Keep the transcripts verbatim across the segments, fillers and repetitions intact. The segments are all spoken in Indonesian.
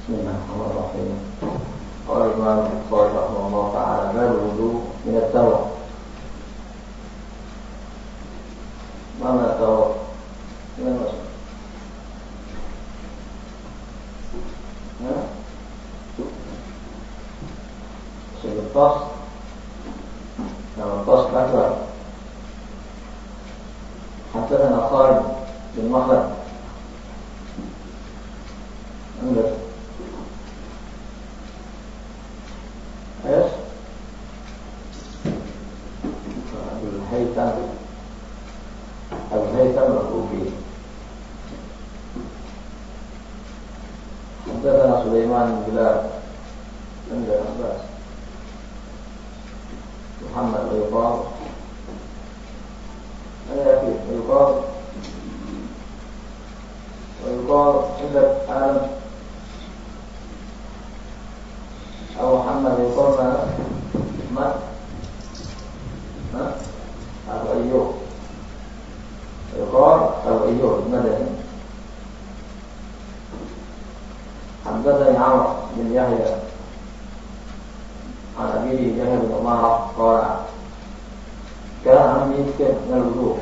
Bismillahirrahmanirrahim. Qala Imam Bukhari rahimahullah ta'ala babul wudu min at-tawab. Mana tawab? Mana maksud? Nah, sebetos, nama tos kasar. Hasan al-Khalid bin Makhlad. Enggak. Ayat. Abdul Haytham. Abdul Haytham al-Kufi. Hasan Sulaiman bin Bilal. Enggak Abbas. Muhammad bin Ibrahim. Ayat ini ويقال ويقال عندك آدم أو محمد يقال ما ما أو أيوب يقال أو أيوب مدني حدثني عمرو بن يحيى عن أبيه يحيى بن عمارة قال كان عمي يسكت من الوضوء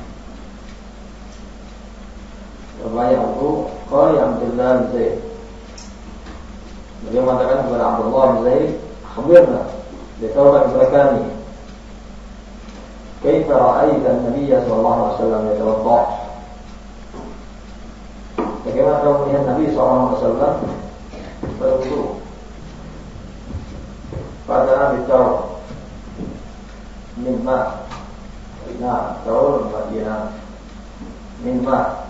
Riwayat Abu Qali Abdullah bin Zaid. Beliau mengatakan kepada Abdullah bin Zaid, "Khabirna bi tawbat barakani. Kaifa ra'aita an-nabiy sallallahu alaihi wasallam yatawadda?" Bagaimana kamu melihat Nabi sallallahu alaihi wasallam berwudu? Pada bicara mimma nah, tahu Madinah mimma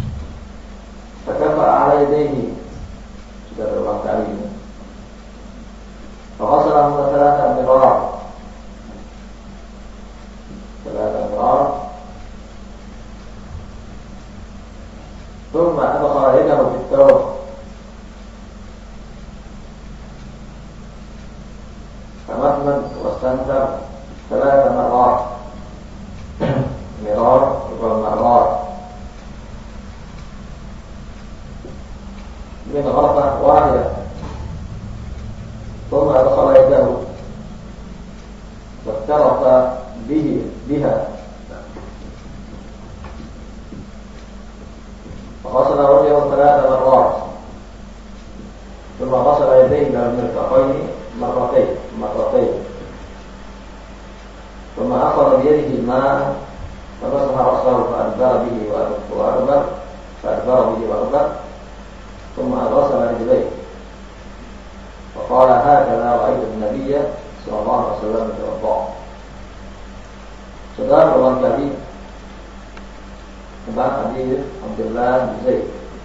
فكفأ على يديه sudah berulang kali ini. فغسلهما ثلاث مرار ثلاث مرار ثم أدخل يده في الثوب فمثمن واستنثر ثلاث مرات مرار ومرار من غرفة واحدة ثم أدخل يده وافترق به بها فغسل وجهه ثلاث مرات ثم غسل يديه إلى المرفقين مرتين مرتين ثم أخذ بيده الماء فمسح رأسه فأدبر به وأدبر فأدبر به وأدبر ثم غسل رجليه وقال هكذا رأيت النبي صلى الله عليه وسلم يتوضأ. Saudara berulang kali tentang hadis Abdullah bin Zaid.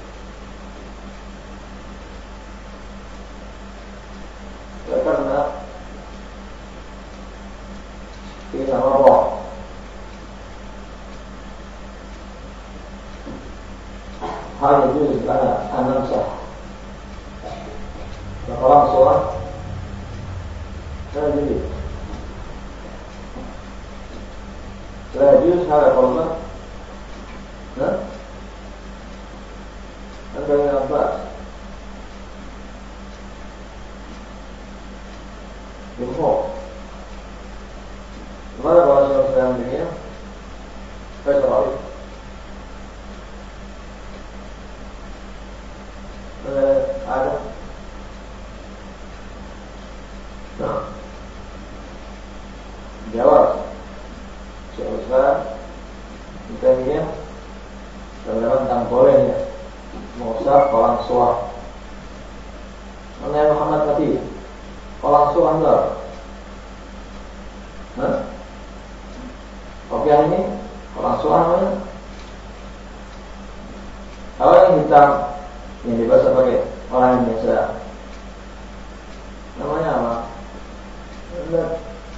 Karena ini sama Allah. Hal itu adalah anak sah. Kalau soal, saya jadi. Saya juz hal kalau tak, nah, ada yang apa? Info. Mana bahasa saya ini? Saya tahu. Ada. Nah, jawab. Siapa? Kita ini terdapat tentang bolehnya mengusap kolang suah. Mengenai Muhammad tadi, kolang suah enggak? Nah, kopiah ini kolang suah namanya. Apa yang hitam? Yang dibaca pakai orang Indonesia namanya apa? Enggak.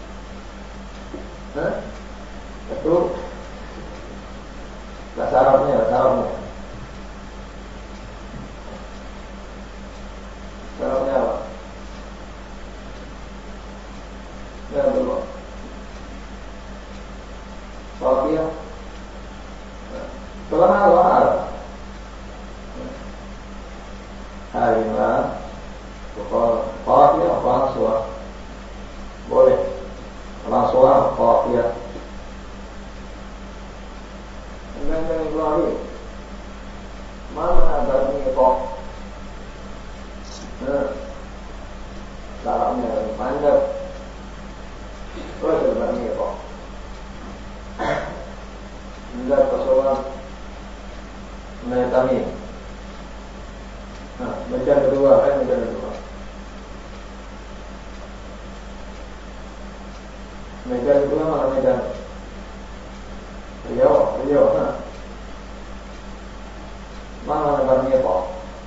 Hah? Itu bahasa Arabnya, bahasa Arabnya. Bahasa Arabnya apa? Enggak dulu. Soalnya, kalau hal hal harimah Qafiyah apa langsung? Boleh langsung qafiyah. Dengan Ibrahim mana berani kok? Nah, salamnya mandap. Oh, berani kok. Enggak persoalan menetami. Nah, bacaan kedua, kan bacaan kedua. Medan kedua mana Medan? Riau, Riau, nah. Mana negaranya Pak?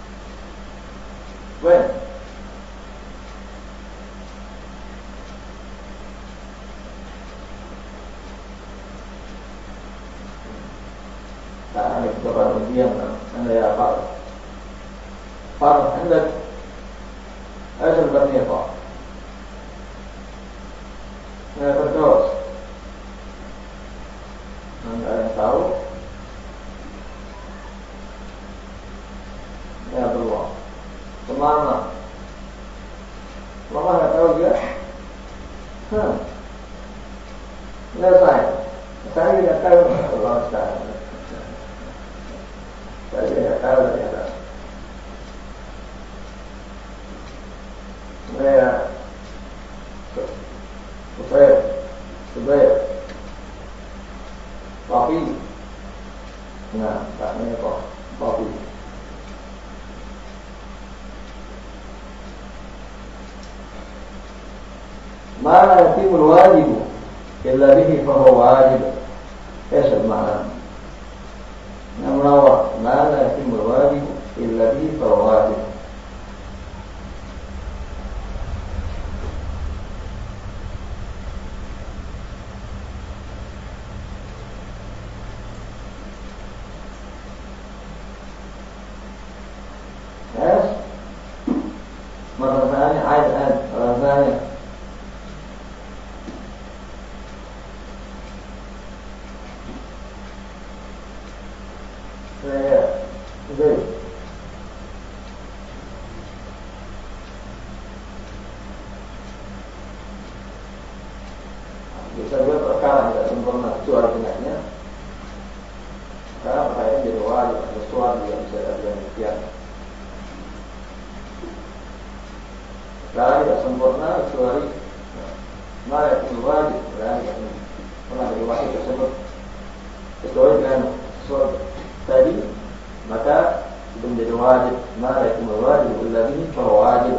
When? Tak ada beberapa ujian, anda ya apa? Pak, anda ada negaranya Pak? Anda berdoa? Anda yang tahu? Ya Allah, kemana? Mama nggak tahu juga. Hmm. Nggak saya, saya tidak tahu. Allah saya, saya tidak tahu ternyata. Saya, supaya, supaya, papi. Nah, tak ini kok, papi. ما لا يتم الواجب إلا به فهو واجب. إيش المعنى؟ منور ما لا يتم الواجب إلا به فهو واجب. إيش؟ مرة ثانية عايز أنا مرة ثانية. Saya, Zul. Bisa juga perkara tidak sempurna kecuali dengannya. Karena perkara jadi wajib, ada suatu yang bisa ada demikian. Perkara tidak sempurna kecuali mana yang wajib, berani yang pernah dari wajib tersebut kecuali dengan suatu tadi, maka itu menjadi wajib. Maka itu wajib illa bihi fa wajib.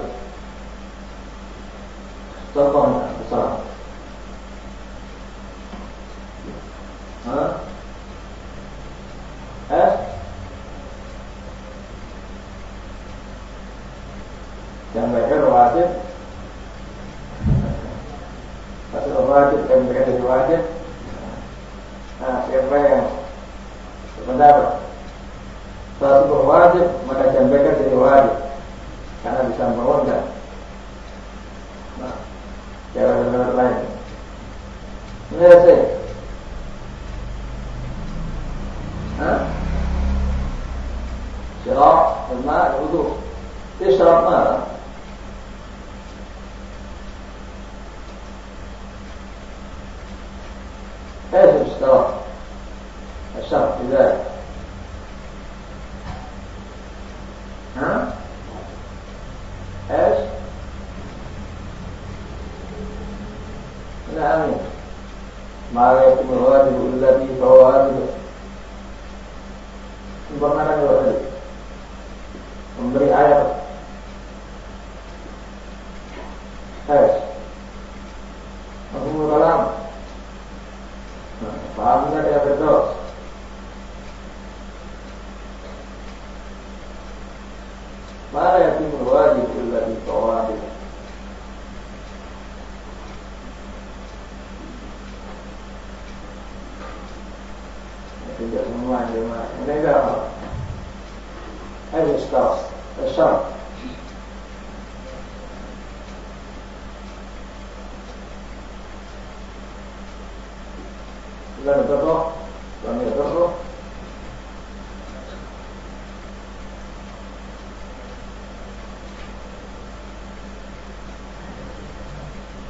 Contohnya besar. Hah? Eh? Yang mereka wajib. Masuk wajib dan mereka jadi wajib. Nah, siapa yang pendapat satu berwajib maka jambeka jadi wajib karena bisa membangunkan. Nah, cara pendapat lain. Ini saya. Hah? Syarat al-ma' al-wudu. Ini syarat mana? ايش الاشتراط؟ الشرط في ذلك ها؟ ايش؟ لا امين ما لا يتم الواجب الا به فهو واجب. Sempurnakan dua tadi. Memberi ayat. Eis. Mafhumul kalam. Pahamnya dia berdos. Mana yang timur wajib illa bi tawajib. Tidak semua jemaah. Ini enggak. Ada staf, staf. Sudah terus, kami terus.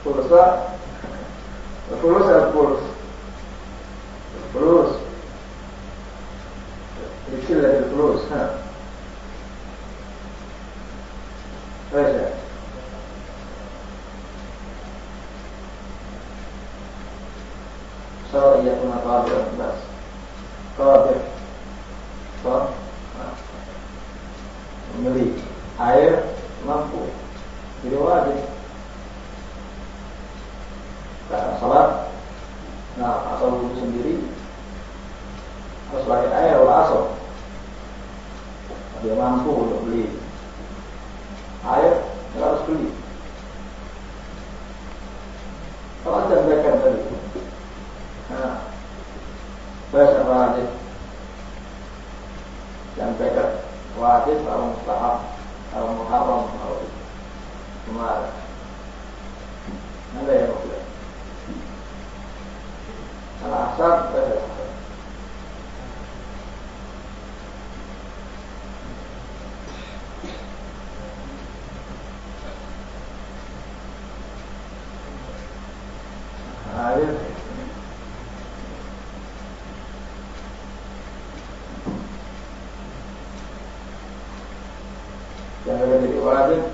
Pulsa, fulus atau pulus? Fulus. Kecil dari fulus. Ha. Baca. So ia pun apa dia bas. Qadir. So, membeli air mampu. Jadi wajib. Karena salat, nah asal wudhu sendiri harus pakai air atau asal. Dia mampu untuk beli air, nggak harus beli. Kalau anda sampaikan tadi, nah, bahasa wajib, sampaikan wajib atau mustahab, atau muharram, atau kemarin. Ada yang boleh. Al-asar bahasa air yang ada jadi wajib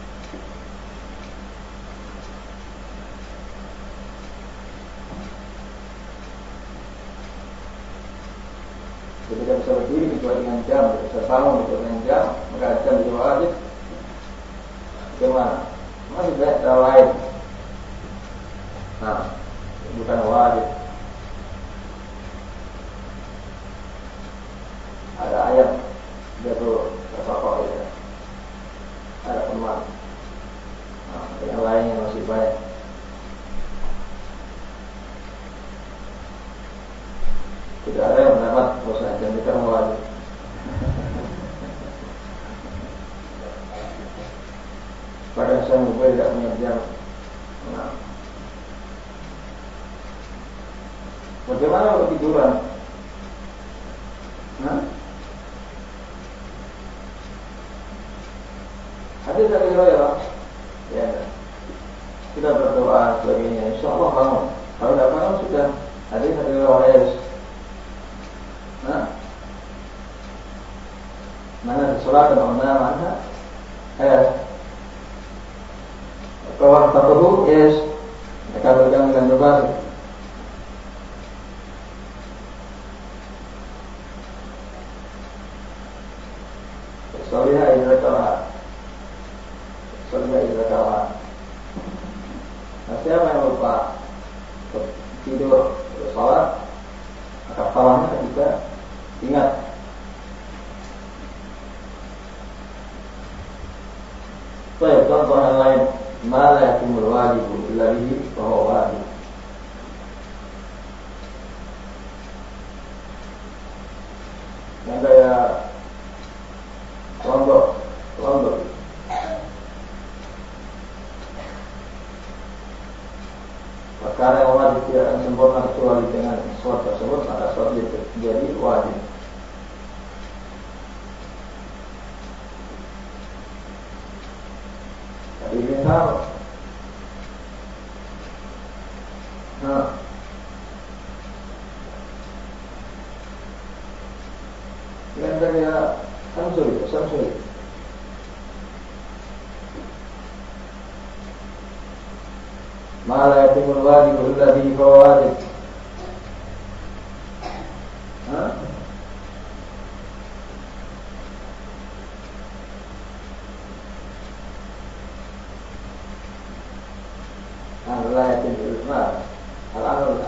ketika bisa berdiri kecuali dengan jam, bisa bangun kecuali dengan jam, maka jam itu wajib. Bagaimana? Masih banyak cara lain. Nah, bukan wajib. Ada ayat dia tuh terpapar ya. Ada teman. Nah, yang lainnya masih banyak. Tidak ada yang mendapat dosa jam itu wajib. Pada saya mungkin tidak punya jam. Nah, bagaimana kalau tiduran? Nah, hadis dari Hurairah, ya, kita berdoa sebagainya. Insya Allah bangun. Kalau tidak bangun sudah hadis dari Hurairah. Nah, mana sholat dan mana mana? Eh, kawan satu yes, mereka bergang dengan berbalik. Solihah idza qara. Solihah idza qara. Nah, siapa yang lupa tidur sholat, maka salahnya ketika ingat. Baik, contoh yang lain, ma la yatimul wajibu illa bihi fa huwa wajib. Yang kayak lombok, lombok. Perkara yang wajib tidak akan sempurna kecuali dengan sholat tersebut, maka sholat itu jadi wajib. Tadi misal, nah, yang dari Samsuri, Samsuri. Ma la yatimul wajibu illa bihi fa huwa wajib. Hah? La yatimul ma al-amr.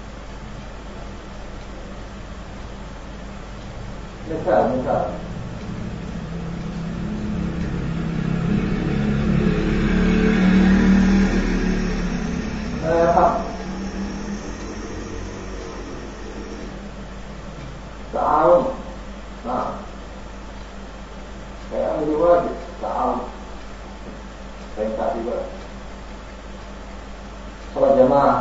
Misal, misal. Ta'awun. Nah, kayak ambil wajib ta'awun. Perintah juga. Salat jamaah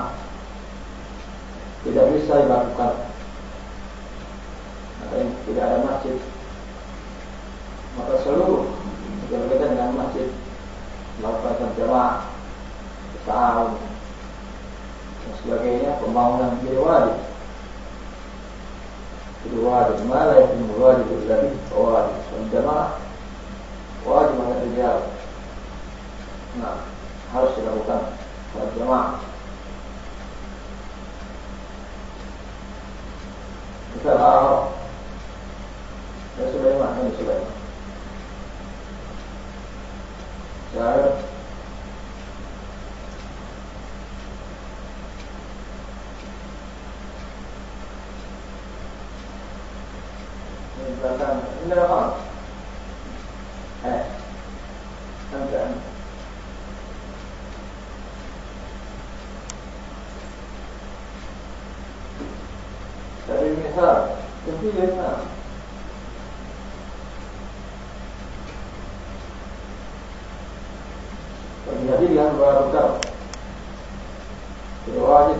tidak bisa dilakukan. Nah, tidak ada masjid ideal. Nah, harus dilakukan berjamaah. Misalnya ya Sulaiman, ini Sulaiman. Saya ini belakang, ini apa? Eh, enggak. Dari misal, itu ya. Jadi dia berkata, itu wajib.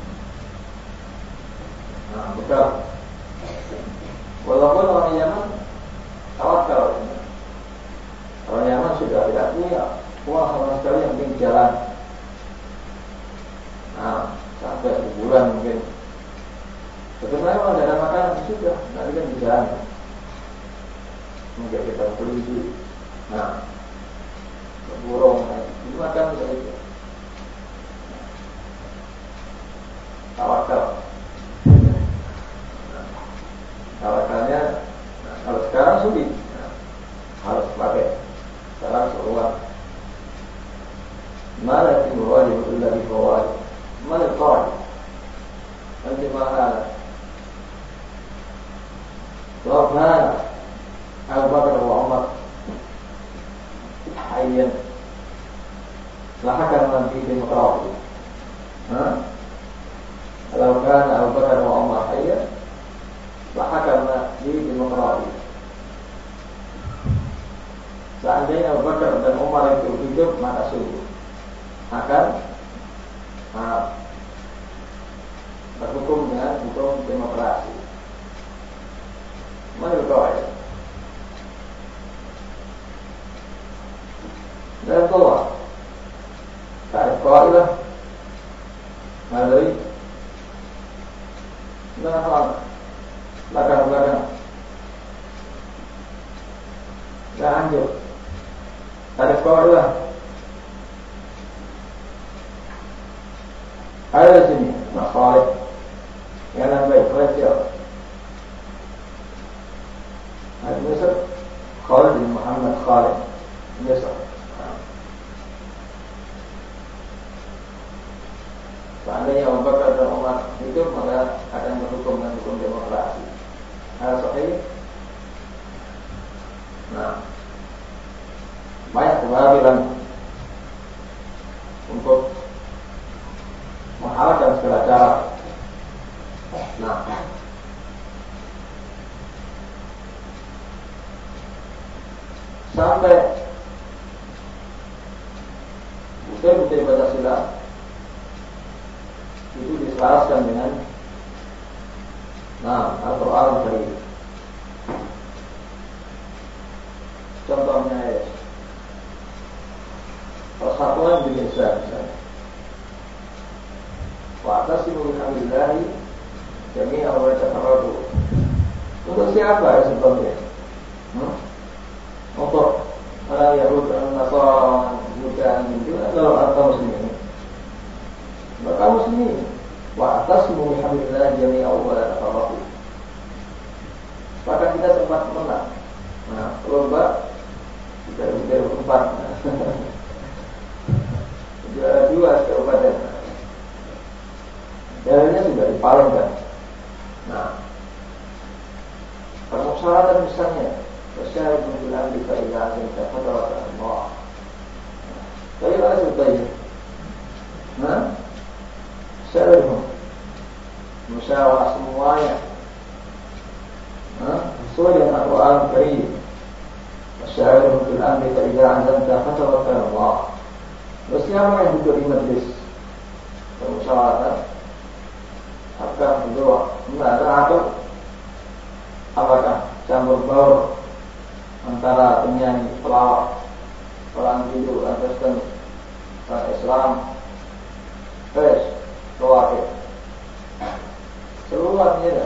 Nah, betul. Walaupun orang Yaman tawakal, orang Yaman sudah tidak punya uang sama sekali, yang penting jalan. Nah, sampai sebulan mungkin. Sebenarnya kalau ada makanan sudah, nanti kan di jalan. Mungkin kita beli. Nah, burung, dimakan saja. Tawakal. Tawakalnya, nah, kalau sekarang sulit, nah, harus pakai sekarang seruan. Mana yang wajib illa bi fawaid. Mana qaid. Nanti mahal. Wabana Abu Bakar wa Umar hayyan lahakam nanti demokrasi. Hah? Kalau kan Abu Bakar wa Umar hayyan lahakam nanti demokrasi. Seandainya Abu Bakar dan Umar itu hidup, maka sungguh akan nah, berhukum dengan hukum demokrasi. Mana berkawal? Dan kawan, tak kawal lah. Malai, nah, belakang belakang, dah anjur. Tak kawal lah. Ada sini, masalah yang nampak kerja. Ada Misr, Khalid bin Muhammad Khalid, Misr. Seandainya Abu Bakar dan Umar hidup, maka akan berhukum dengan hukum demokrasi. Hal sahih. Nah, banyak kebahagiaan untuk menghalalkan segala cara. Nah, sampai butir-butir Pancasila itu diselaraskan dengan nah Al-Quran Karim. Contohnya ya, persatuan di Indonesia misalnya. Wa'tasimu bihamdillahi jami'an wa la tafarraqu. Untuk siapa ya sebabnya? Hmm? Untuk ala Yahud dan Nasara bukan juga kalau atau muslimin. Maka muslimin wa'tasimu bihamdillahi jami'an wa la tafarraqu. Maka kita sempat menang. Nah, lomba kita juara empat. Juara dua kabupaten. Dalilnya sudah dipalingkan. Nah, persyaratan misalnya Wasyarikun bilang di fa'ilahin Kafadawat Allah. Tapi apa sebetulnya? Nah, syarikun musyawarah semuanya. Nah, sesuai dengan Al-Quran Karim. Wasyarikun bilang di fa'ilahin Kafadawat Allah. Terus siapa yang duduk di majlis permusyawaratan? Apakah berdua? Tidak ada atau apakah campur baur antara penyanyi pelawak, orang tidur, Kristen, orang Islam, pes, pelawak, seluruhnya tidak,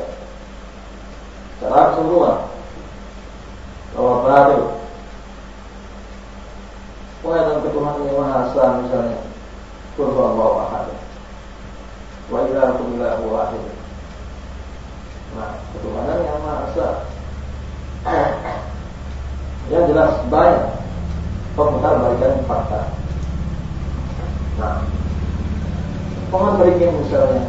secara keseluruhan, bahwa baru Pokoknya dalam ketuhanan yang Maha Esa misalnya, Qul huwallahu ahad, wa ilahukum ilahu wahid. Nah, ketuhanan yang Maha Esa yang jelas banyak pemutar balikan fakta. Nah, pohon beringin misalnya.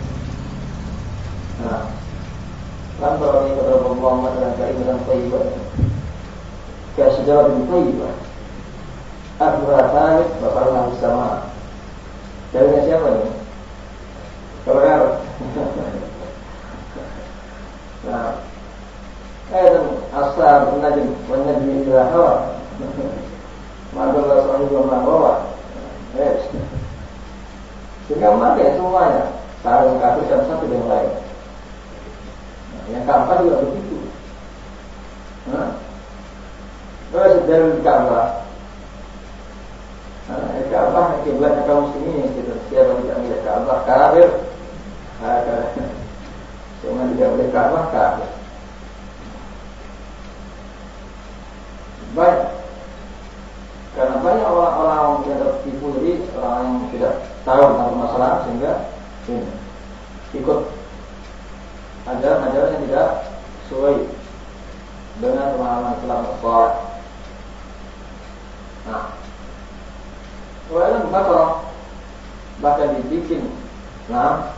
Nah, kan kalau ini kata Muhammad dan kalimat thayyibah, kayak sejarah bin thayyibah. Akhirah Thalib Baparlah Sama. Dari siapa ini? Kalau nah, ayat asal najm wan najmi idza hawa. Maka Rasulullah mengatakan, eh, sehingga maka semuanya saling kafirkan satu dengan lain. Nah, yang keempat juga begitu. Nah, terus dari Ka'bah. Nah, Ka'bah kiblatnya kaum muslimin, gitu. Siapa tidak melihat Ka'bah kafir. Nah, cuma tidak boleh Ka'bah kafir. Baik. Karena banyak orang-orang yang tertipu, jadi orang yang tidak tahu tentang masalah sehingga ini, ikut ajaran-ajaran yang tidak sesuai dengan pemahaman Islam as-salih. Nah, walaupun bakar bahkan dibikin, nah,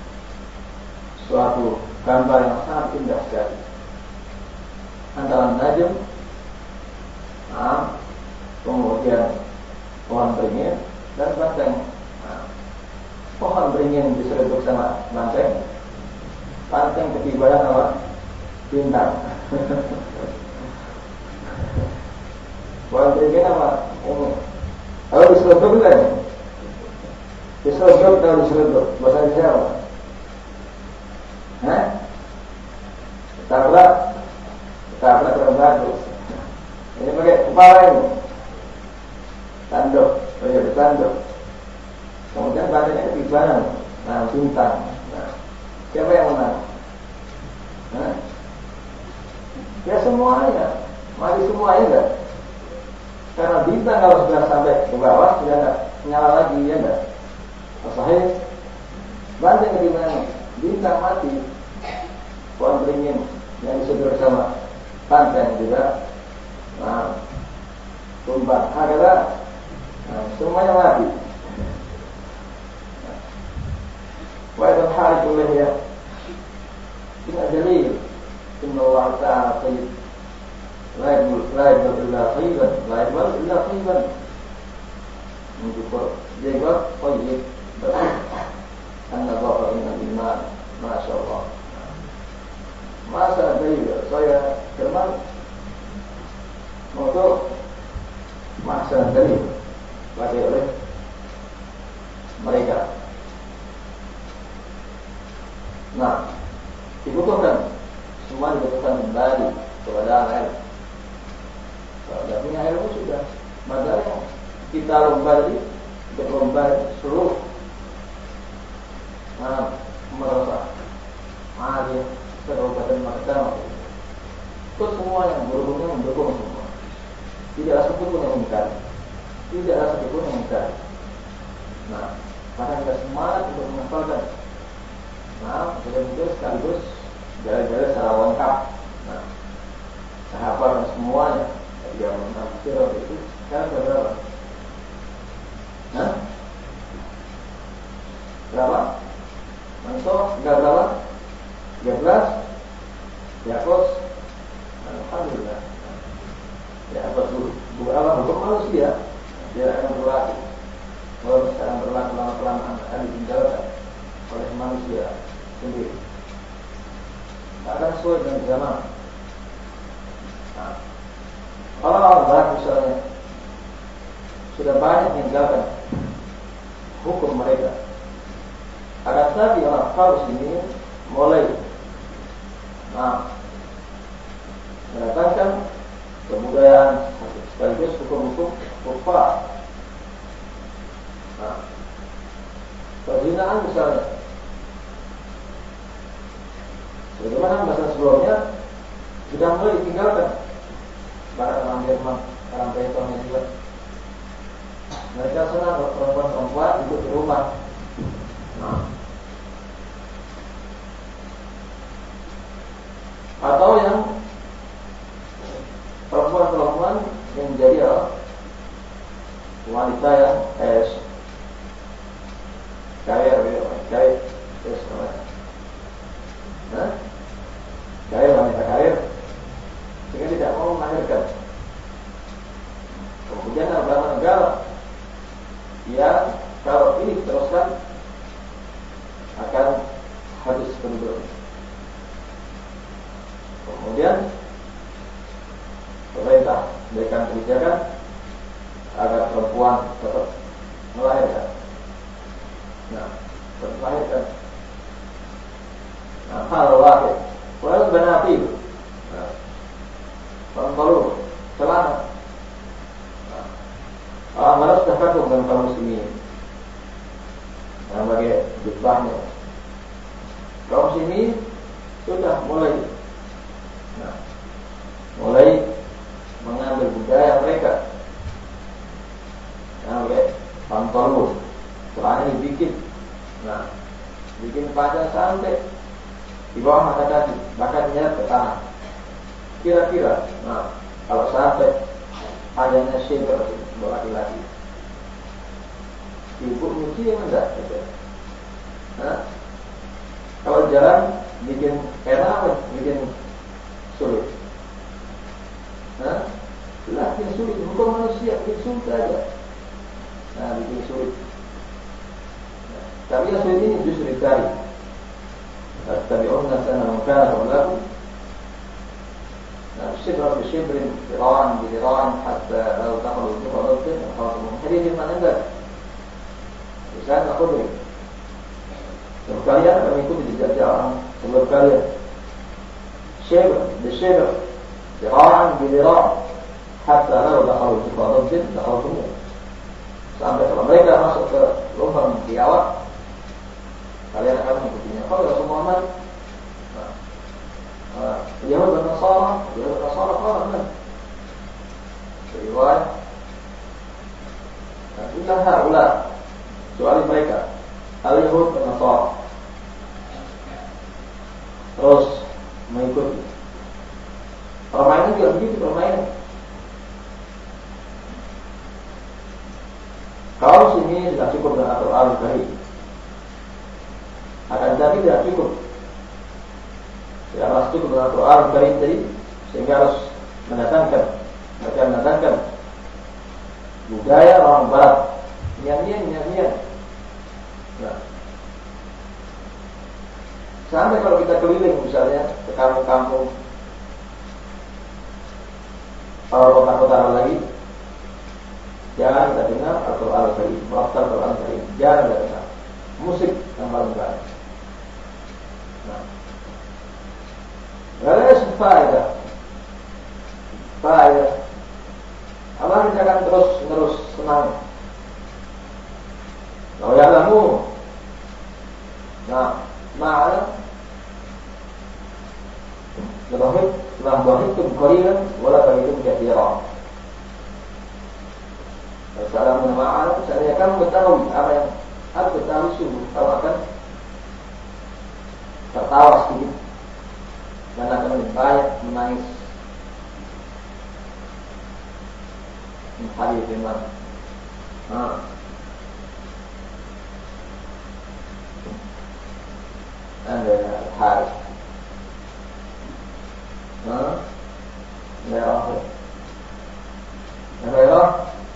suatu gambar yang sangat indah sekali antara najm, nah, kemudian pohon beringin dan banteng. Nah, pohon beringin diseruput sama banteng, banteng ketibayan apa? Bintang. Pohon beringin apa? Ini. Kalau diseruput kan? Diseruput atau diseruput? Bahasa Indonesia apa? Hah? Tabrak, tabrak kurang bagus. Ini pakai kepala ini. Tanduk, pakai tanduk. Kemudian badannya ketibanan, nah bintang. Nah, siapa yang menang? Nah, ya semuanya, mari semuanya enggak. Karena bintang kalau sudah sampai ke bawah sudah enggak nyala lagi, ya enggak. Sahih. Banteng ketibanan, bintang mati. Pohon beringin yang disebut bersama banteng juga. Nah, tumbang, adalah nah, semuanya mati. Wa idza hariku ya. Ini dalil. Inna Allah Ta'ala tayyib. La yaqul la yaqul illa tayyiban, la yaqul illa tayyiban. Mengukur jaga tayyib. Anna baqa inna iman, masyaallah. Masa dari saya firman untuk masa dari pakai oleh mereka. Nah, dibutuhkan semua dibutuhkan kembali kepada air. Kalau tidak punya ilmu sudah, maka kita lomba di untuk lomba seluruh nah, merasa mahal kabupaten Makassar. Itu semua yang berhubungan mendukung semua. Tidak ada satupun yang mengingkari. Tidak ada satupun yang mengingkari. Nah, maka kita semangat untuk menghafalkan. Nah, betul-betul sekaligus jalan-jalan secara lengkap. Nah, saya hafalkan semuanya. Yang menafsir itu sekarang berapa? Nah, berapa? Manto, enggak berapa? tiga belas. Ya, kos. Alhamdulillah. Ya, apa dulu? Bukan Allah, hukum manusia. Dia akan berlaku. Kalau sekarang berlaku lama-kelamaan akan ditinggalkan oleh manusia sendiri. Akan sesuai dengan zaman. Nah, kalau Allah misalnya sudah banyak meninggalkan hukum mereka, akan tetapi orang Paus ini mulai nah, mendatangkan kebudayaan sekaligus hukum-hukum kufar. Nah, perzinaan misalnya, bagaimana masa sebelumnya sudah mulai ditinggalkan. Para orang Jerman, orang Britannia juga. Mereka senang kalau perempuan-perempuan hidup di rumah. Nah. Atau yang perempuan-perempuan yang menjadi ya, wanita yang es kaya, kaya, es namanya. Nah, kaya wanita kaya, sehingga tidak mau melahirkan. Kemudian ada beberapa negara ya kalau ini teruskan akan habis penduduk. Kemudian pemerintah berikan kebijakan agar perempuan tetap melahirkan. Nah, tetap melahirkan. Nah, hal wahid. Walau benafi. Nah, perempuan celana. Ah, malah sudah kagum dengan kaum muslimin. Nah, bagi jubahnya. Kaum muslimin sudah mulai, nah, mulai mengambil budaya mereka. Nah, bagi pantolun, celana dibikin, nah, bikin panjang sampai di bawah mata kaki, bahkan nyeret ke tanah. Kira-kira, nah, kalau sampai panjangnya shimmer untuk laki-laki, ibu nyuci yang enggak gitu. Nah, kalau jalan bikin enak apa? Bikin sulit. Nah, lah bikin sulit. Hukum manusia bikin sulit aja. Nah, bikin sulit. Nah, tapi yang sulit ini justru dicari. Tapi orang sana mungkin berlaku. شبرا بشبر ذراعا بذراع حتى لو دخلوا الجحر ضد خاطبهم حديث ما نزل Islam tak boleh. Sebab kalian akan mengikuti jejak orang sebab kalian syibr bisyibr zira'an bidira' hatta law dakhalu fi qadatin dakhaltum. Sampai kalau mereka masuk ke lubang biawak kalian akan mengikutinya. Kalau Rasul Muhammad Yahud dan Nasara, Yahud dan Nasara kalah. Riwayat Inilah ha'ula soal mereka Al-Yahud dan Nasara terus mengikuti permainan juga begitu permainan. Kalau sini tidak cukup dengan Al-Quran Al-Karim, akan tetapi tidak cukup tidak harus cukup dengan Al-Quran Al-Karim tadi, sehingga harus mendatangkan mereka mendatangkan budaya orang barat, nyanyian nyanyian. Nah, sampai kalau kita keliling misalnya ke kampung-kampung atau kota-kota lagi, jangan kita dengar Al-Quran Al-Karim, melafal Al-Quran Al-Karim, jangan kita dengar musik yang paling baik. Nah, nggak ada faedah, faedah. Allah kita akan terus terus senang. Kalau ya kamu, nah, ma'ala, lebih lebih itu kalian, wala kalian kafirah. Assalamualaikum ma'ala, saya akan mengetahui apa yang harus ketahui sungguh. Kalau akan tertawa sedikit dan akan lebih banyak menangis. Hadis firman. Ah. Ada hadis. Ah. Merah. Merah.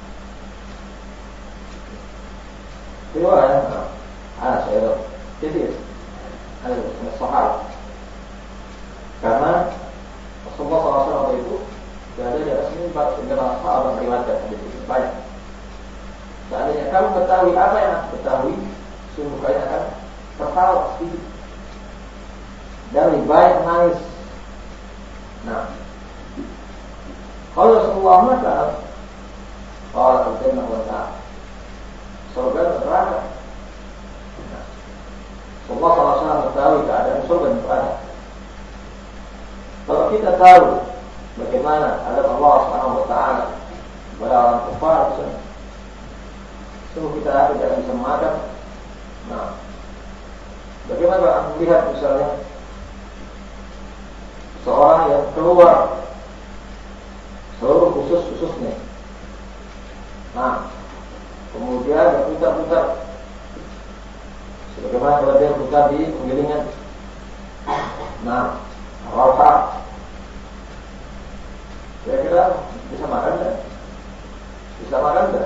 Riwayat. Ah, saya jadi ada sahabat. Karena Rasulullah shallallahu alaihi wasallam itu berada di atas mimbar sehingga sahabat meriwayatkan hadis itu banyak. Seandainya kamu ketahui apa yang aku ketahui, sungguh kalian akan tertawa sedikit dan lebih banyak menangis. Nah, kalau Rasulullah maka kalau al-jannah wa ta'ala surga dan neraka. Nah, Rasulullah shallallahu alaihi wasallam mengetahui keadaan surga dan neraka. Kalau kita tahu bagaimana adab Allah Subhanahu wa taala kepada orang kafir, sungguh kita tidak bisa makan. Nah, bagaimana melihat misalnya seorang yang keluar seluruh usus-ususnya, nah kemudian dia putar-putar, sebagaimana kalau dia putar di penggilingan, nah rauha, kira-kira bisa makan enggak? Bisa makan enggak?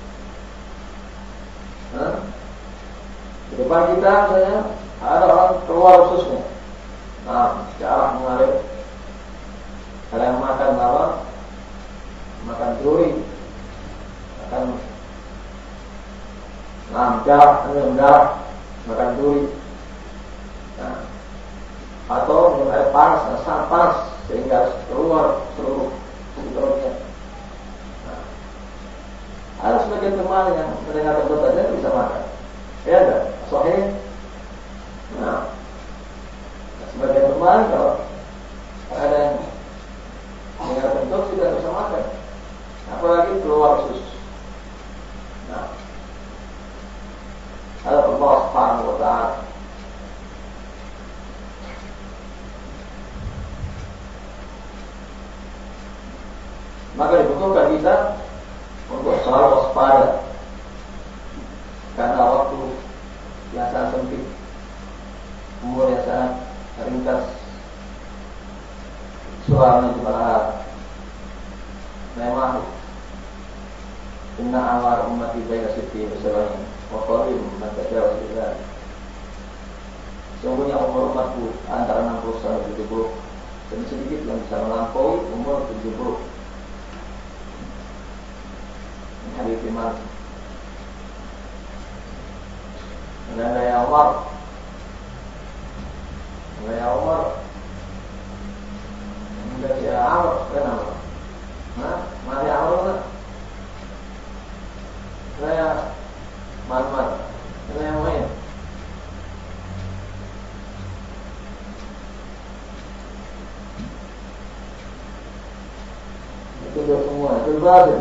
Nah, di depan kita misalnya ada orang keluar ususnya, nah darah mengalir. Kalau yang makan apa? Makan duri, makan nah, darah, minum darah, makan duri, nah, atau minum air panas, nah, sangat panas sehingga keluar seluruh perutnya. Nah, ada sebagian teman yang mendengar kentut saja bisa makan, ya ada, sahih. Nah, sebagian teman kalau ada yang mendengar kentut tidak bisa makan, apalagi keluar usus. Nah, ada Allah Subhanahu wa Ta'ala. Maka dibutuhkan kita untuk selalu waspada, karena waktu yang sangat sempit, umur yang sangat ringkas, suami di malam. Memang inna awar ummati baina sitti wasab'in wa qalil man tajawaz dzalik. Sungguhnya umur umatku antara enam puluh sampai tujuh puluh, dan sedikit yang bisa melampaui umur tujuh puluh. Ini hadis Imam. Dan ya Umar, ya Umar, enggak ya Amr, kenapa? Nah, mari Amr, saya man-man, saya main. Itu dia semua, itu berhasil.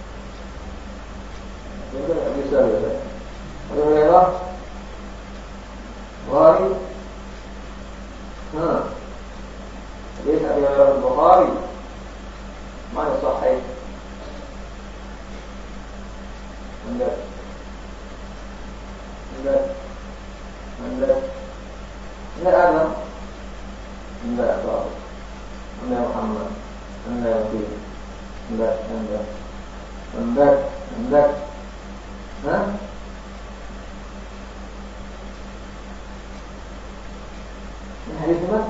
Itu tak bisa ya. Ada lewat, Bukhari, nah, jadi ada lewat Bukhari, mana sahih? Enggak, enggak, enggak, enggak ada, enggak apa, enggak Muhammad, enggak Nabi, enggak, enggak, enggak, enggak, hah? Ini hadis mana?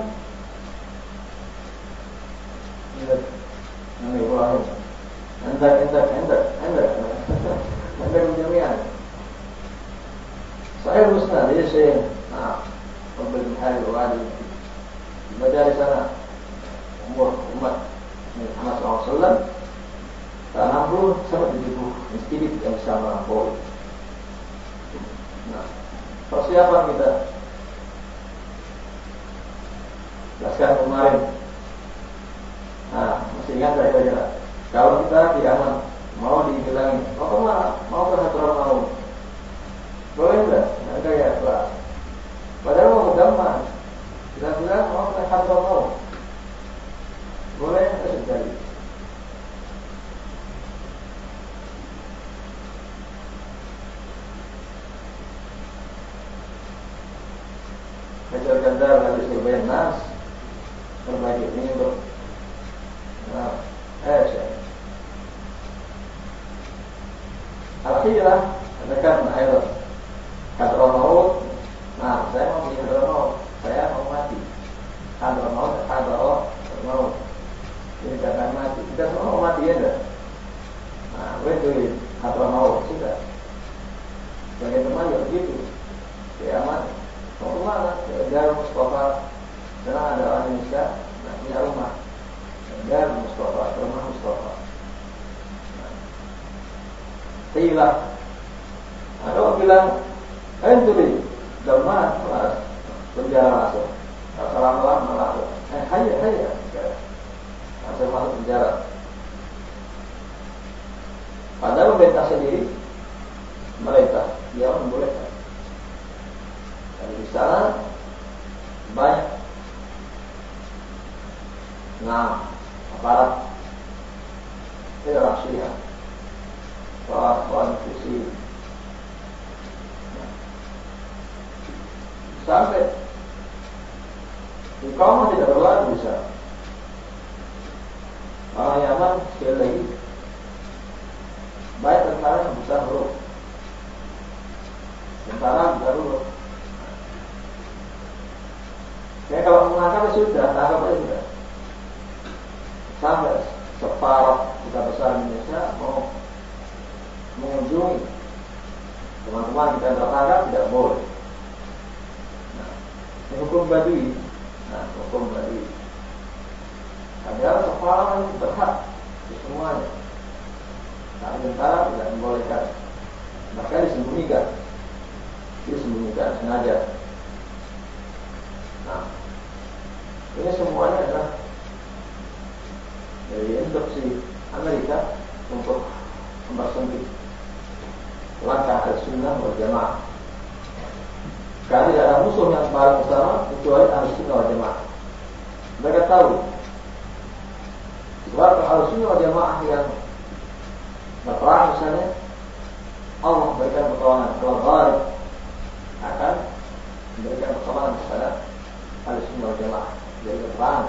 Enggak, Nabi Ibrahim, enggak, enggak, enggak, enggak. Hampir jami'an. Sahih Musnad, jadi saya nah, Rabbil Mihal Wali baca di sana umur umat Muhammad shallallahu alaihi wasallam enam puluh sampai tujuh puluh, sedikit yang bisa melampaui. Nah, persiapan kita jelaskan kemarin. Nah, masih ingat saya kira kalau kita kiamat mau dibilangin, mau kemana? Mau ke Hadramut Maut? Boleh enggak? Enggak ya, Pak. Padahal mau ke Daman. Kita bilang mau ke Hadramut Maut. Boleh enggak sekali? Kejar gandar habis berbayan nas, berbagi ini untuk nah, eh saya Alhamdulillah, katakan air Hadramut Maut. Nah, saya mau pergi Hadramut Maut, saya mau mati. Hadramut Maut, Hadramut Maut. Ini jangan mati. Kita semua mau mati ya enggak? Nah, gue Hadramut Maut sudah. Sebagai teman ya begitu. Kiamat mau kemana? Kejar Mustafa. Karena ada orang Indonesia, nah, punya rumah. Kejar Mustafa, rumah Mustafa. Hilang. Nah, kalau bilang, eh itu deh, dalam kelas penjara masuk. Assalamualaikum masuk. Eh, hayya, hayya. Masuk masuk penjara. Padahal pemerintah sendiri mereka dia membolehkan. Dan di sana banyak nah aparat federasi ya, kawan-kawan visi sampai di kaum tidak berlaku bisa. Orang Yaman sekali lagi baik tentara yang besar huruf, tentara besar huruf. Ya kalau menangkap sudah, tangkap aja sudah. Sampai separuh kita besar Indonesia mau mengunjungi teman-teman kita yang tertangkap tidak boleh. Nah, ini hukum Badui. Nah, hukum Badui. Padahal separuh yang berhak di semuanya. Nah, tentara tidak membolehkan. Bahkan disembunyikan, disembunyikan sengaja. Nah, ini semuanya adalah dari instruksi Amerika untuk mempersempit langkah Ahlussunnah wal Jamaah. Karena tidak ada musuh yang paling utama kecuali Ahlussunnah wal Jamaah. Mereka tahu sebab Ahlussunnah wal Jamaah yang berperang misalnya, Allah memberikan pertolongan. Kalau Ghalib akan memberikan pertolongan kepada Ahlussunnah wal Jamaah dari perang.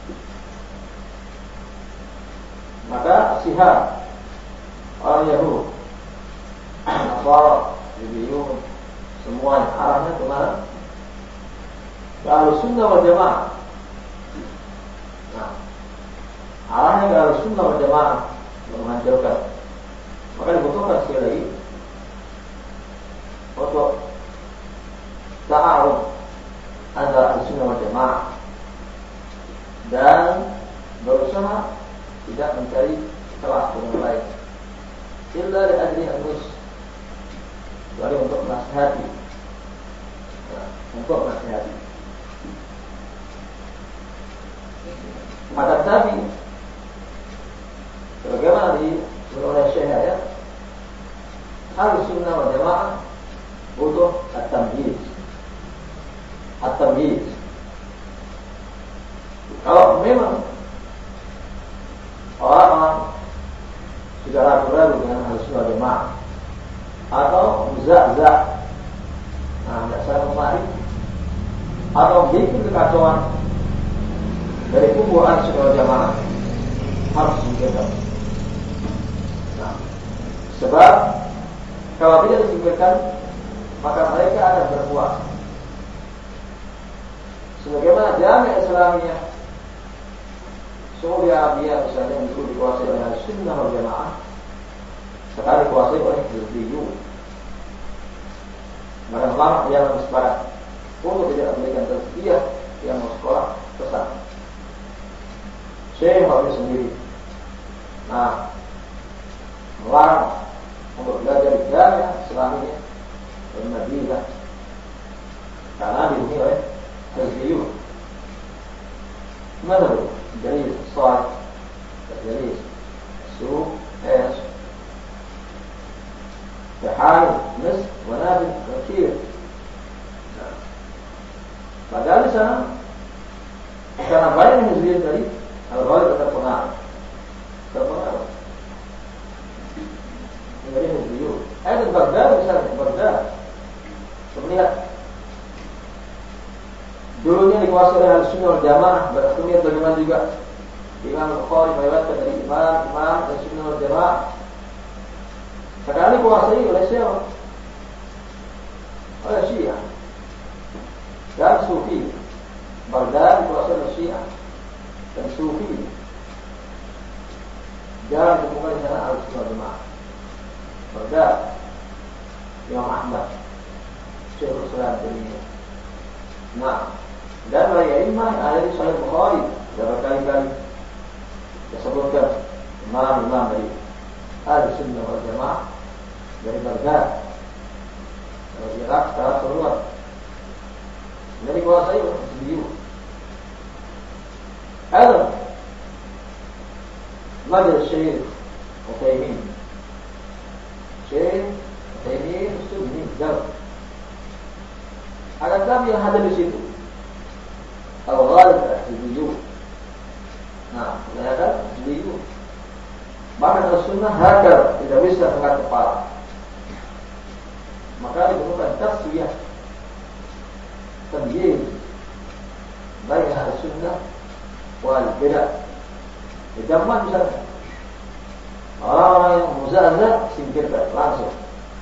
Maka Sihab, orang Yahudi, Nasara, Yahudi, semuanya arahnya kemana? Ke Ahlussunnah wal Jamaah. Nah, arahnya ke Ahlussunnah wal Jamaah untuk menghancurkan. Maka dibutuhkan sekali lagi untuk ta'aruf antara Ahlussunnah wal Jamaah dan berusaha tidak mencari celah dengan lain. Illa li ajli an-nus, kecuali untuk menasihati. Nah, untuk menasihati. Maka tadi bagaimana di oleh Syekh ya, Ahlussunnah wal Jamaah butuh at-tamyiz. At-tamyiz. Kalau memang orang sudah ragu-ragu dengan Ahlussunnah wal Jamaah atau zak-zak, nah tidak saya kemari, atau bikin kekacauan dari kubu Ahlussunnah wal Jamaah, harus disingkirkan. Nah, sebab kalau tidak disingkirkan, maka mereka akan berkuasa. Sebagaimana Jami' Islamiyah Saudi Arabia misalnya yang dulu dikuasai oleh Ahlussunnah wal Jamaah, sekarang dikuasai oleh Hizbiyun. Maka ulama yang sepakat untuk tidak memberikan tazkiyah yang mau sekolah pesan. Syekh Habib sendiri, nah, melarang untuk belajar di Jami' Islamiyah di Madinah karena dihuni oleh Hizbiyun. Mana itu? Jadi soal, jadi suruh, es, behal, mis, wanabil, kecil. Nah, padahal di sana karena banyak yang Hizbiyun tadi, Al-Ghalib terpengaruh, terpengaruh. Menjadi Hizbiyun. Eh, di Baghdad misalnya, Baghdad, melihat dulunya dikuasai oleh Ahlussunnah wal Jamaah, berkemudian bagaimana juga Imam Bukhari meriwayatkan dari Imam Imam Ahlussunnah wal Jamaah. Sekarang dikuasai oleh siapa? Oleh Syiah dan Sufi. Baghdad dikuasai oleh Syiah dan Sufi. Jarang ditemukan di sana Ahlussunnah wal Jamaah. Baghdad, Imam Ahmad, Syekhul Islam ini. Nah, dan raya imam yang ada di Sahih Bukhari sudah berkali-kali disebutkan imam-imam dari Ahlussunnah wal Jamaah dari Baghdad, dari Irak secara keseluruhan. Jadi kuasai oleh Hizbiyun. Ada Majelis Syekh Utsaimin, Syekh Utsaimin jauh. Akan tapi yang ada di situ al-ghalib al-hizbiyun. Nah, kebanyakan hizbiyun. Bahkan al-sunnah hagar, tidak bisa angkat kepala. Maka dibutuhkan tasfiyah, tamyiz baik al-sunnah wal bidah. Zaman misalnya orang-orang yang muzazah singkirkan langsung.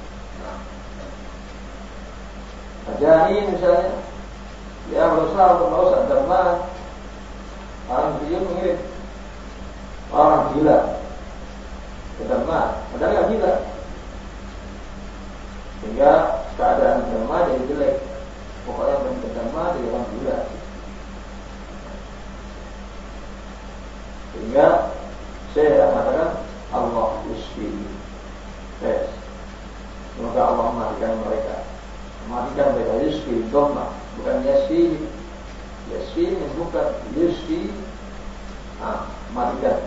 Jadi misalnya dia berusaha untuk merusak zaman orang dia mengirim orang gila ke zaman, padahal nggak gila, sehingga keadaan zaman jadi jelek. Pokoknya bentuk zaman jadi orang gila, sehingga saya mengatakan Allah yusfi, yes. Semoga Allah matikan mereka. Matikan mereka yusfi dhamma, bukan yasfi. Yasfi bukan yusfi. Nah, matikan.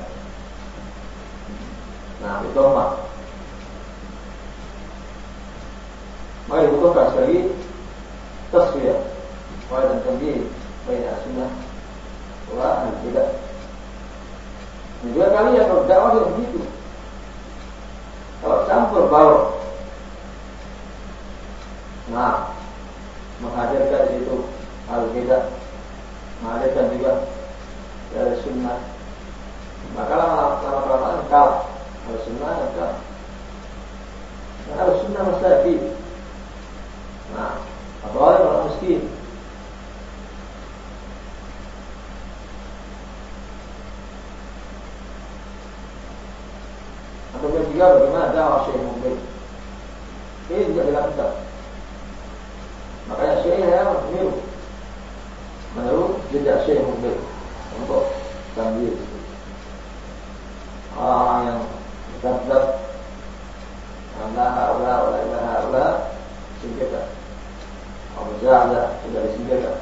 Nah, itu dhamma. Maka dibutuhkan sekali tasfiyah, wa dan tamyiz baina sunnah wa al-bidah. Juga kali ya kalau dakwah juga begitu. Kalau campur baur, nah, menghadirkan di situ al-bidah, menghadirkan juga dari sunnah, maka lama-lama kalah. Al-sunnah kalah. Dan al-sunnah mustaqim. Nah, apalagi orang miskin. Atau juga bagaimana dakwah Syekh Mukbil. Ini juga dilakukan. Makanya Syekh ya meniru meniru jejak Syekh Mukbil untuk tamyiz. Orang yang zat-zat la haula wa la haula singkirkan. Abu Jahal sudah disingkirkan.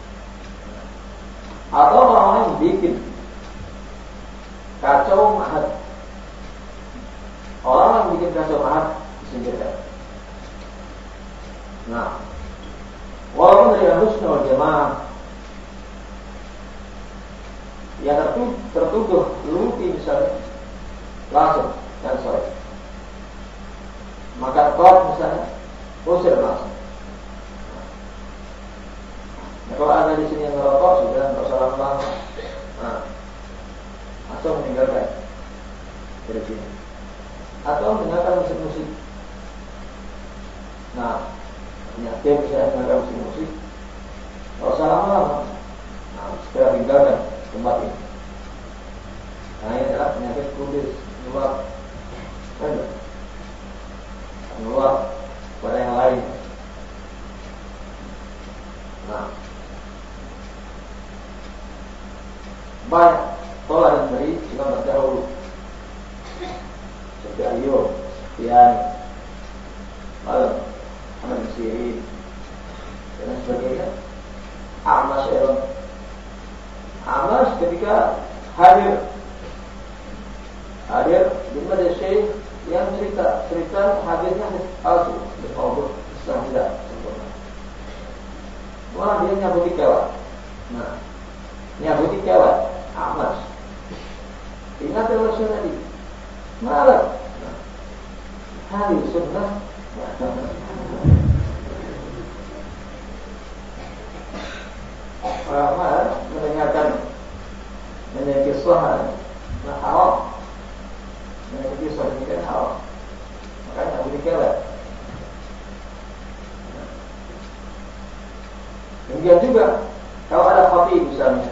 Atau orang yang bikin kacau mahad. Orang yang bikin kacau mahad disingkirkan. Nah, walaupun dari Ahlussunnah wal Jamaah yang tertuduh, tertuduh luti misalnya langsung dan sorry, maka kot misalnya usir langsung. Nah, kalau ada di sini yang merokok sudah nggak usah lama-lama, nah, langsung meninggalkan dari sini. Atau mendengarkan musik-musik. Nah, penyakit saya mendengarkan musik-musik, nggak usah lama-lama, nah, segera tinggalkan tempat ini. Nah, ini adalah penyakit kudus meluap, kan? Meluap pada yang lain. Nah, banyak toladan dari ulama terdahulu seperti Ayyub, Sufyan, Malam, Ahmad bin Sirin, dan sebagainya. A'mash Aaron, A'mash ketika hadir hadir di majelis Syekh yang cerita cerita hadirnya palsu, berkobur, Islam tidak sempurna. Wah, dia nyabuti kawat. Nah, nyabuti kawat, A'mash. Ingat yang Rasul tadi, malam. Nah, hari sunnah. Orang mendengarkan mendengar kisah, nah haram. Mendengar kisah ini kan haram. Makanya Abu Dikawat. Demikian juga kalau ada khatib misalnya,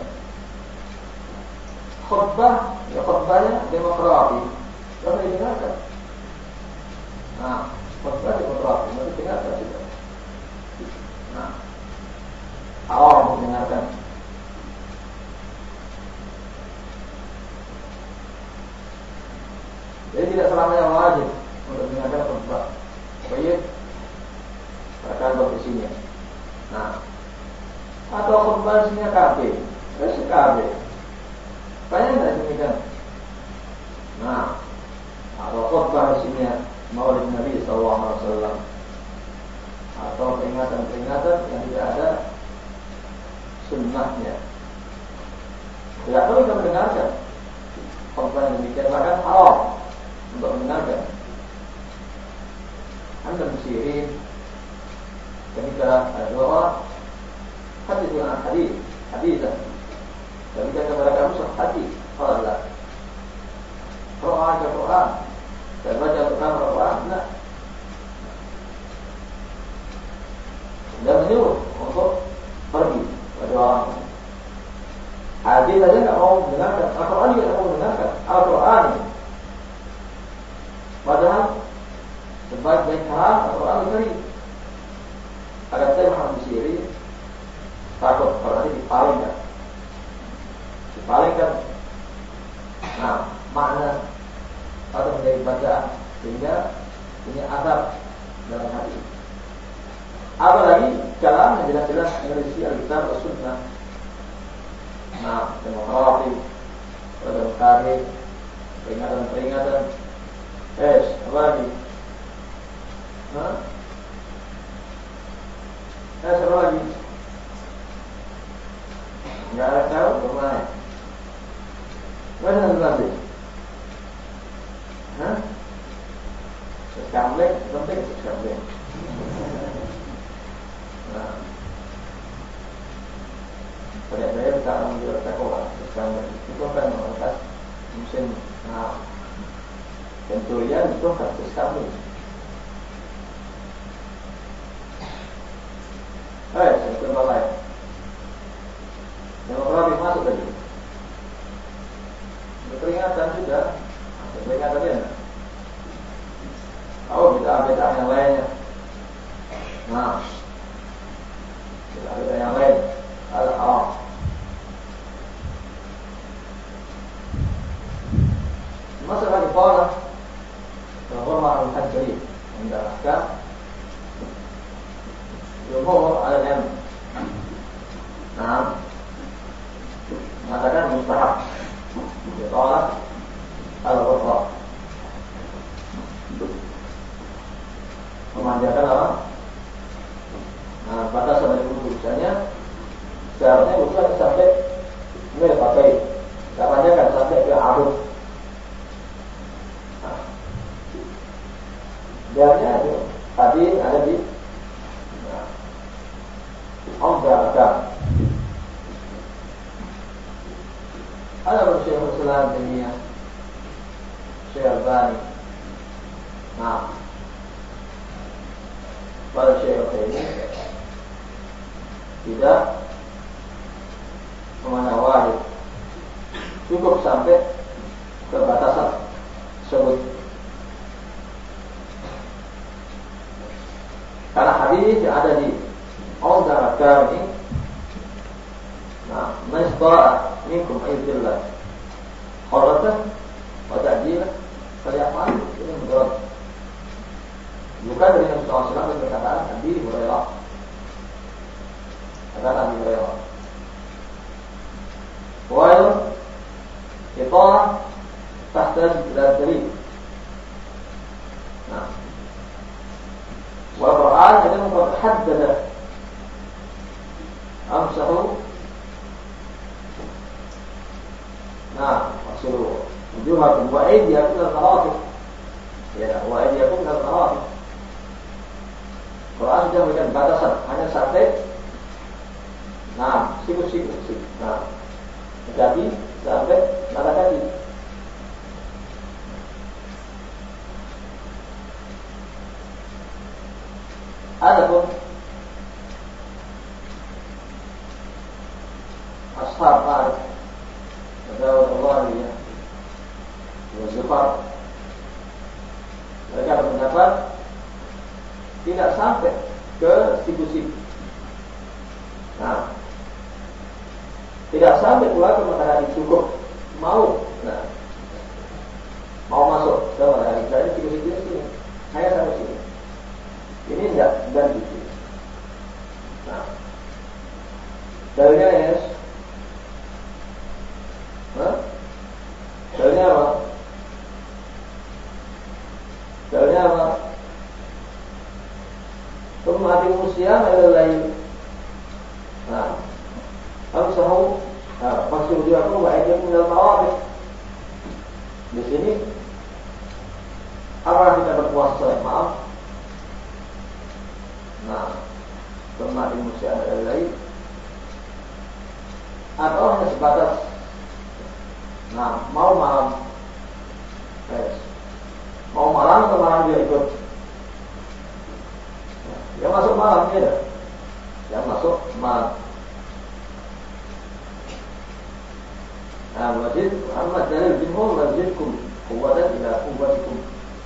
khutbah, ya khutbahnya demokrasi, kalau didengarkan. Nah, khutbah demokrasi, nanti dengarkan juga. Nah, awam mendengarkan. Jadi tidak selamanya wajib untuk mendengarkan khutbah. Baik, perkara posisinya. Nah, atau khutbah isinya K B, terus K B. Banyak tidak demikian. Nah, atau khutbah isinya Maulid Nabi Sallallahu Alaihi Wasallam. atau peringatan-peringatan yang tidak ada sunnahnya. Tidak perlu kita mendengarkan khutbah yang demikian, bahkan haram untuk mendengarkan. Anda Musirin ketika ada dua orang hadis dengan hadis hadisan, ketika kepada kamu satu hadis, Allah Quran ke Quran dan baca Quran ke Quran, tidak. Dan menyuruh untuk pergi pada orang. Hadis saja tidak mau mendengarkan, Al-Quran juga tidak mau mendengarkan. Al-Quran padahal sebagai haram, Al-Quran diberi. Agar saya Muhammad Siri takut kalau nanti dipalingkan, dipalingkan. Nah, makna atau menjadi bacaan sehingga punya adab dalam hati. Apalagi kalam yang jelas-jelas menyelisih Al-Kitab dan Sunnah. Nah, demokrasi, demokrasi, peringatan-peringatan, eh, apa lagi? Hah? Eh, apa lagi? Enggak ada tahu kemana? Mana nanti? Hah? Sekamlek, penting sekamlek. Nah, pada saya kita menjual takwa sekarang itu kan mengatas musim nah tentunya itu kasus kami. Eh, saya kembali. Demokrasi masuk lagi. Peringatan sudah, peringatan dia. Oh, kita ambil yang lainnya. Nah, kita ambil yang lain. Al-Haram. Masalah ibadah Al-Qur'an Al-Hajri mendapatkan jumhur al-ilm. Nah, mengatakan mustahab ditolak Al-Qur'an, memanjakan apa? Nah, batasan dari urusannya seharusnya bukan sampai mulai pakai, tak panjangkan sampai ke arus. Nah, biarnya itu tadi ada di Al-Qur'an. Ada bersyair Islam dunia, Syekh Al-Bani. Nah, pada Syekh ini tidak memandang wajib, cukup sampai ke batasan tersebut. Karena hadis yang ada di Al-Qur'an ini, nah, mastara minkum ayyidillah kharatan wa ta'jilan falyafal, ini menurut bukan dari Nabi sallallahu alaihi wasallam yang berkata Abi Hurairah, kata Abi Hurairah. Wal ita'ah tahtaj ila dalil. Nah, wal Quran itu menghaddada amsahu. Nah, maksud wujuhakum wa aydiyakum minal marafiq. Ya, wa aydiyakum minal marafiq. Quran sudah memberikan batasan hanya sampai nah, siku-siku. Nah, jadi sampai mata kaki. Adapun ashab Malik, Dawud al-Ghani, wa Zufar, mereka berpendapat tidak sampai ke siku-siku. Nah, tidak sampai pula ke matahari, cukup mau, nah, mau masuk ke matahari. Jadi siku-siku ini hanya sampai sini. Ini tidak dan itu. Nah, dalilnya ya, huh? Dalilnya apa? Dalilnya apa? ثم Sumati musya adalah nah, kami sahur maksud dia itu wajib mendalam awal. Di sini apa kita berpuasa selain maaf? Nah, Sumati musya adalah atau hanya sebatas nah mau malam eh, mau malam atau malam dia ikut nah, yang masuk malam dia yang masuk malam. Nah, wajib Muhammad dalil jumhur wajibkum kuwatan ila kuwatikum.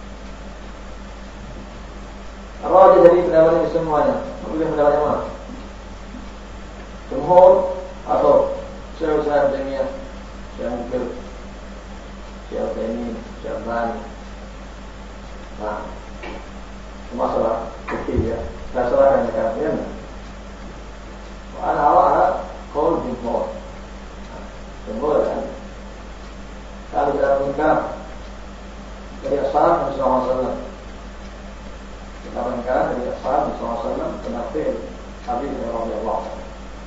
Apa aja dari pendapat ini semuanya? Boleh pendapat yang mana? Jumhur atau Syekh Islam Taimiyah, Syekh Mukbil, Syekh Taimiyah, Syekh Bani. Nah, masalah fikih ya. Saya serahkan kepada kalian. Ana ala qaul jumhur. Jumhur kan. Kalau kita meninggal dari asal Nabi sallallahu alaihi wasallam. Kita meninggal dari asal Nabi sallallahu alaihi wasallam penafsir hadis radhiyallahu anhu.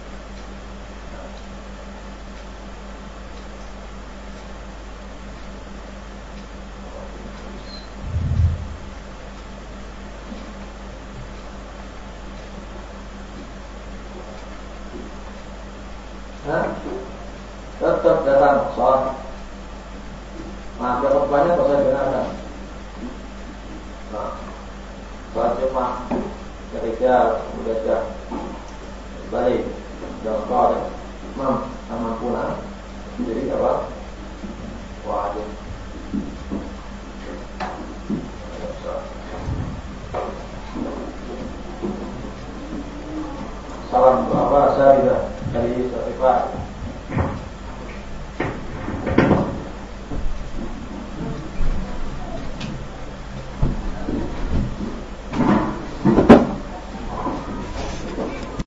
Tetap datang sholat. Nah, dapat banyak bahasa jenazah. Nah, sholat Jumat ketika sudah balik dalam sholat, mam, sama pulang. Jadi apa? Wajib. Salam apa? Saya dari Syafiqah.